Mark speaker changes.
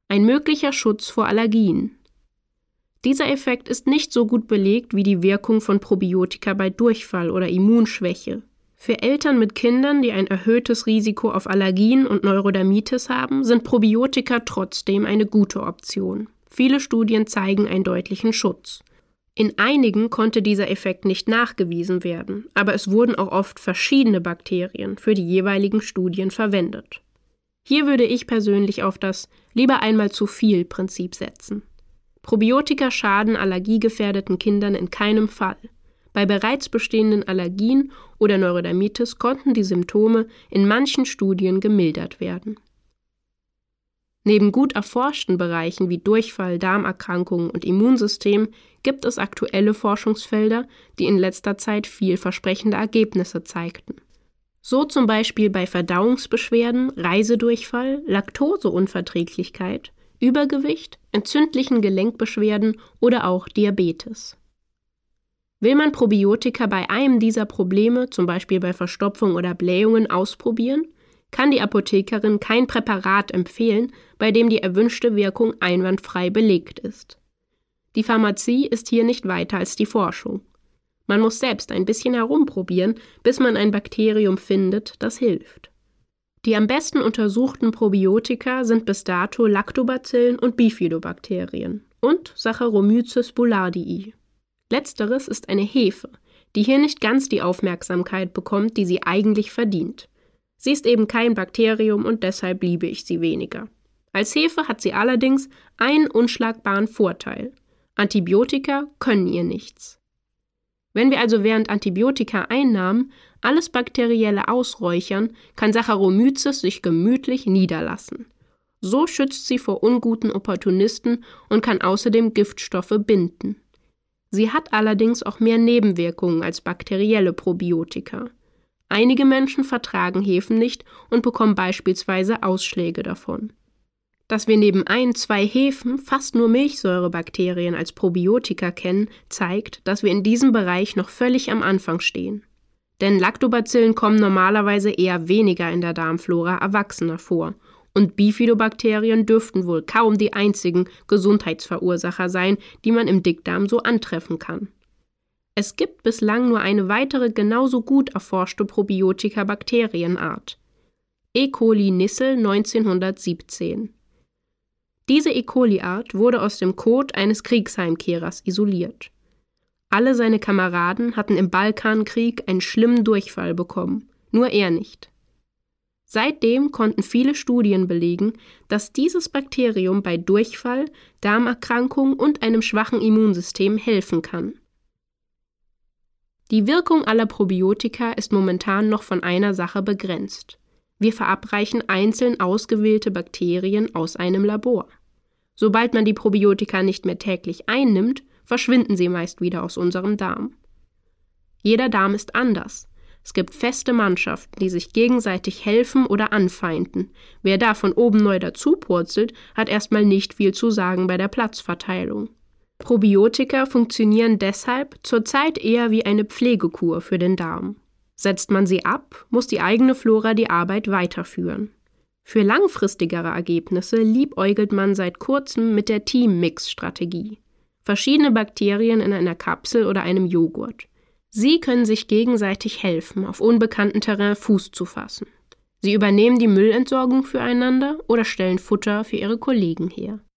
Speaker 1: ein möglicher Schutz vor Allergien. Dieser Effekt ist nicht so gut belegt wie die Wirkung von Probiotika bei Durchfall oder Immunschwäche. Für Eltern mit Kindern, die ein erhöhtes Risiko auf Allergien und Neurodermitis haben, sind Probiotika trotzdem eine gute Option. Viele Studien zeigen einen deutlichen Schutz. In einigen konnte dieser Effekt nicht nachgewiesen werden, aber es wurden auch oft verschiedene Bakterien für die jeweiligen Studien verwendet. Hier würde ich persönlich auf das lieber einmal zu viel Prinzip setzen. Probiotika schaden allergiegefährdeten Kindern in keinem Fall. Bei bereits bestehenden Allergien oder Neurodermitis konnten die Symptome in manchen Studien gemildert werden. Neben gut erforschten Bereichen wie Durchfall, Darmerkrankungen und Immunsystem gibt es aktuelle Forschungsfelder, die in letzter Zeit vielversprechende Ergebnisse zeigten. So zum Beispiel bei Verdauungsbeschwerden, Reisedurchfall, Laktoseunverträglichkeit, Übergewicht, entzündlichen Gelenkbeschwerden oder auch Diabetes. Will man Probiotika bei einem dieser Probleme, zum Beispiel bei Verstopfung oder Blähungen, ausprobieren, kann die Apothekerin kein Präparat empfehlen, bei dem die erwünschte Wirkung einwandfrei belegt ist. Die Pharmazie ist hier nicht weiter als die Forschung. Man muss selbst ein bisschen herumprobieren, bis man ein Bakterium findet, das hilft. Die am besten untersuchten Probiotika sind bis dato Lactobacillen und Bifidobakterien und Saccharomyces boulardii. Letzteres ist eine Hefe, die hier nicht ganz die Aufmerksamkeit bekommt, die sie eigentlich verdient. Sie ist eben kein Bakterium und deshalb liebe ich sie weniger. Als Hefe hat sie allerdings einen unschlagbaren Vorteil: Antibiotika können ihr nichts. Wenn wir also während Antibiotika-Einnahmen alles Bakterielle ausräuchern, kann Saccharomyces sich gemütlich niederlassen. So schützt sie vor unguten Opportunisten und kann außerdem Giftstoffe binden. Sie hat allerdings auch mehr Nebenwirkungen als bakterielle Probiotika. Einige Menschen vertragen Hefen nicht und bekommen beispielsweise Ausschläge davon. Dass wir neben 1-2 Hefen fast nur Milchsäurebakterien als Probiotika kennen, zeigt, dass wir in diesem Bereich noch völlig am Anfang stehen. Denn Lactobacillen kommen normalerweise eher weniger in der Darmflora Erwachsener vor und Bifidobakterien dürften wohl kaum die einzigen Gesundheitsverursacher sein, die man im Dickdarm so antreffen kann. Es gibt bislang nur eine weitere genauso gut erforschte Probiotika-Bakterienart: E. coli Nissel 1917. Diese E. coli-Art wurde aus dem Kot eines Kriegsheimkehrers isoliert. Alle seine Kameraden hatten im Balkankrieg einen schlimmen Durchfall bekommen, nur er nicht. Seitdem konnten viele Studien belegen, dass dieses Bakterium bei Durchfall, Darmerkrankung und einem schwachen Immunsystem helfen kann. Die Wirkung aller Probiotika ist momentan noch von einer Sache begrenzt. Wir verabreichen einzeln ausgewählte Bakterien aus einem Labor. Sobald man die Probiotika nicht mehr täglich einnimmt, verschwinden sie meist wieder aus unserem Darm. Jeder Darm ist anders. Es gibt feste Mannschaften, die sich gegenseitig helfen oder anfeinden. Wer da von oben neu dazupurzelt, hat erstmal nicht viel zu sagen bei der Platzverteilung. Probiotika funktionieren deshalb zurzeit eher wie eine Pflegekur für den Darm. Setzt man sie ab, muss die eigene Flora die Arbeit weiterführen. Für langfristigere Ergebnisse liebäugelt man seit kurzem mit der Team-Mix-Strategie. Verschiedene Bakterien in einer Kapsel oder einem Joghurt. Sie können sich gegenseitig helfen, auf unbekanntem Terrain Fuß zu fassen. Sie übernehmen die Müllentsorgung füreinander oder stellen Futter für ihre Kollegen her.